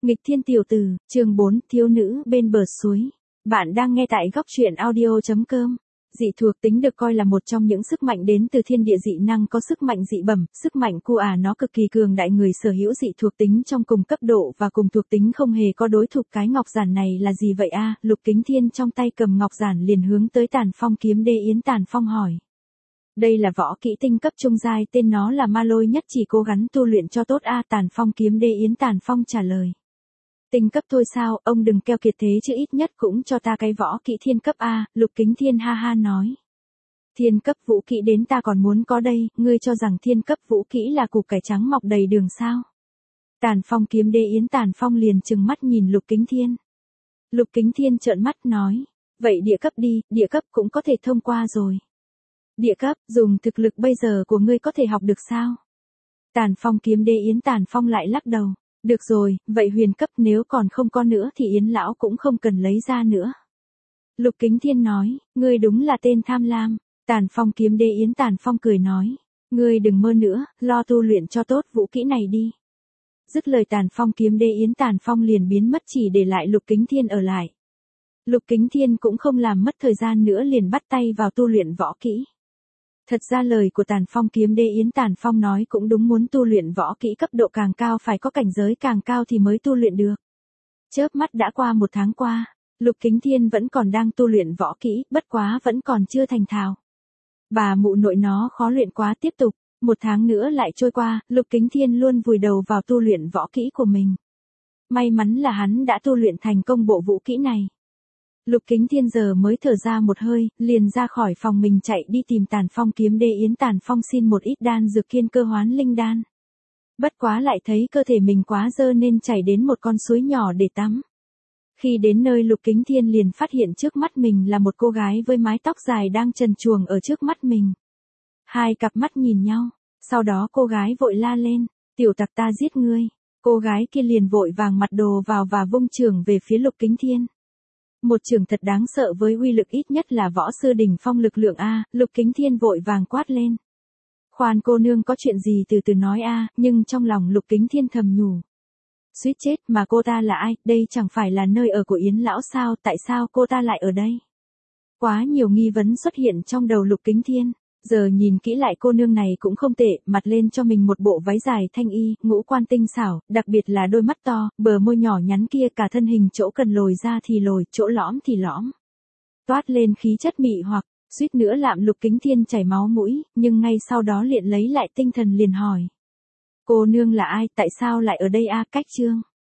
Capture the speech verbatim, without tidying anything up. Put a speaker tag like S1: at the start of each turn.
S1: Nghịch thiên tiểu tử, chương bốn, thiếu nữ bên bờ suối. Bạn đang nghe tại góc truyện audio chấm com. Dị thuộc tính được coi là một trong những sức mạnh đến từ thiên địa dị năng có sức mạnh dị bẩm, sức mạnh cu à nó cực kỳ cường đại, người sở hữu dị thuộc tính trong cùng cấp độ và cùng thuộc tính không hề có đối thủ. Cái ngọc giản này là gì vậy a? Lục Kính Thiên trong tay cầm ngọc giản liền hướng tới Tàn Phong kiếm đế Yến Tàn Phong hỏi. Đây là võ kỹ tinh cấp trung giai, tên nó là ma lôi nhất chỉ, cố gắng tu luyện cho tốt a. Tàn Phong kiếm đế Yến Tàn Phong trả lời. Tinh cấp thôi sao, ông đừng keo kiệt thế chứ, ít nhất cũng cho ta cái võ kỹ thiên cấp a. Lục Kính Thiên ha ha nói. Thiên cấp vũ kỹ đến ta còn muốn có đây, ngươi cho rằng thiên cấp vũ kỹ là củ cải trắng mọc đầy đường sao? Tàn Phong kiếm đế Yến Tàn Phong liền trừng mắt nhìn Lục Kính Thiên. Lục Kính Thiên trợn mắt nói, vậy địa cấp đi, địa cấp cũng có thể thông qua rồi. Địa cấp, dùng thực lực bây giờ của ngươi có thể học được sao? Tàn Phong kiếm đế Yến Tàn Phong lại lắc đầu. Được rồi, vậy huyền cấp nếu còn không có nữa thì Yến lão cũng không cần lấy ra nữa. Lục Kính Thiên nói, ngươi đúng là tên tham lam. Tàn Phong kiếm đế Yến Tàn Phong cười nói, ngươi đừng mơ nữa, lo tu luyện cho tốt vũ kỹ này đi. Dứt lời Tàn Phong kiếm đế Yến Tàn Phong liền biến mất, chỉ để lại Lục Kính Thiên ở lại. Lục Kính Thiên cũng không làm mất thời gian nữa, liền bắt tay vào tu luyện võ kỹ. Thật ra lời của Tàn Phong kiếm đế Yến Tàn Phong nói cũng đúng, muốn tu luyện võ kỹ cấp độ càng cao phải có cảnh giới càng cao thì mới tu luyện được. Chớp mắt đã qua một tháng qua, Lục Kính Thiên vẫn còn đang tu luyện võ kỹ, bất quá vẫn còn chưa thành thạo. Bà mụ nội nó khó luyện quá, tiếp tục, một tháng nữa lại trôi qua, Lục Kính Thiên luôn vùi đầu vào tu luyện võ kỹ của mình. May mắn là hắn đã tu luyện thành công bộ vũ kỹ này. Lục Kính Thiên giờ mới thở ra một hơi, liền ra khỏi phòng mình chạy đi tìm Tàn Phong kiếm đế Yến Tàn Phong xin một ít đan dược kiên cơ hoán linh đan. Bất quá lại thấy cơ thể mình quá dơ nên chảy đến một con suối nhỏ để tắm. Khi đến nơi, Lục Kính Thiên liền phát hiện trước mắt mình là một cô gái với mái tóc dài đang trần truồng ở trước mắt mình. Hai cặp mắt nhìn nhau, sau đó cô gái vội la lên, tiểu tặc, ta giết ngươi. Cô gái kia liền vội vàng mặc đồ vào và vung chưởng về phía Lục Kính Thiên. Một chưởng thật đáng sợ với uy lực ít nhất là võ sư đỉnh phong lực lượng a. Lục Kính Thiên vội vàng quát lên. Khoan cô nương, có chuyện gì từ từ nói a. Nhưng trong lòng Lục Kính Thiên thầm nhủ. Suýt chết, mà cô ta là ai, đây chẳng phải là nơi ở của Yến lão sao, tại sao cô ta lại ở đây? Quá nhiều nghi vấn xuất hiện trong đầu Lục Kính Thiên. Giờ nhìn kỹ lại, cô nương này cũng không tệ, mặc lên cho mình một bộ váy dài thanh y, ngũ quan tinh xảo, đặc biệt là đôi mắt to, bờ môi nhỏ nhắn kia, cả thân hình chỗ cần lồi ra thì lồi, chỗ lõm thì lõm. Toát lên khí chất mị hoặc, suýt nữa làm Lục Kính Thiên chảy máu mũi, nhưng ngay sau đó liền lấy lại tinh thần liền hỏi. Cô nương là ai, tại sao lại ở đây a? Cách chương.